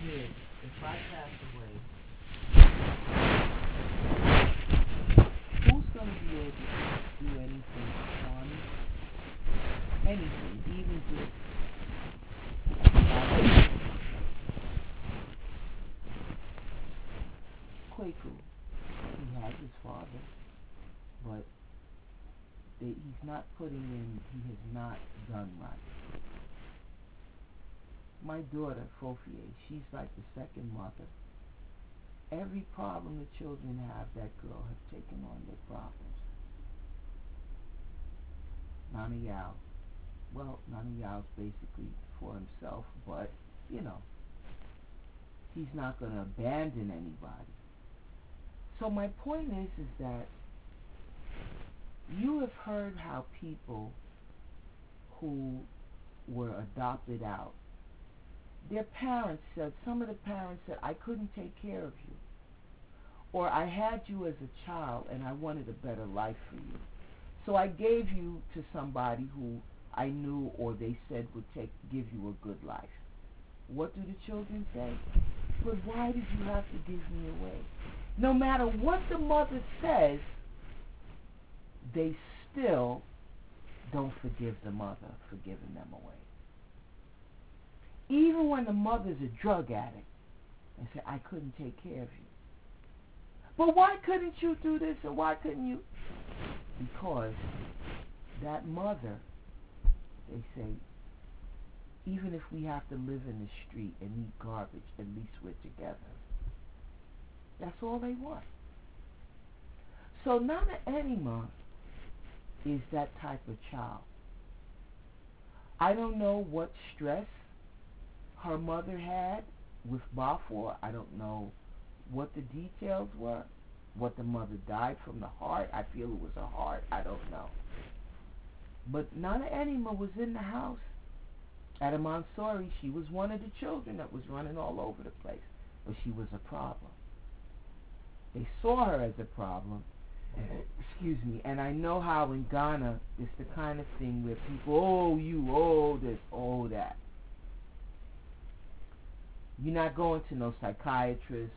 kid, if I pass away, who's going to be able to do anything for me? Anything, even just Kwaku. He has his father, but he's not putting in, he has not done right. My daughter, Fofie, she's like the second mother. Every problem the children have, that girl has taken on their problems. Nana Yao. Well, Nana Yao's basically for himself, but, he's not going to abandon anybody. So my point is that you have heard how people who were adopted out, their parents said, some of the parents said, I couldn't take care of you. Or I had you as a child and I wanted a better life for you. So I gave you to somebody who I knew or they said would give you a good life. What do the children say? But why did you have to give me away? No matter what the mother says, they still don't forgive the mother for giving them away. Even when the mother's a drug addict and say, I couldn't take care of you. But why couldn't you do this or why couldn't you? Because that mother, they say, even if we have to live in the street and eat garbage, at least we're together. That's all they want. So Nana Anima is that type of child. I don't know what stress her mother had with Bafour. I don't know what the details were. What the mother died from the heart. I feel it was a heart. I don't know. But Nana Anima was in the house at a Montessori. She was one of the children that was running all over the place. But she was a problem. They saw her as a problem. Excuse me. And I know how in Ghana it's the kind of thing where people, oh you, oh this, oh that. You're not going to no psychiatrist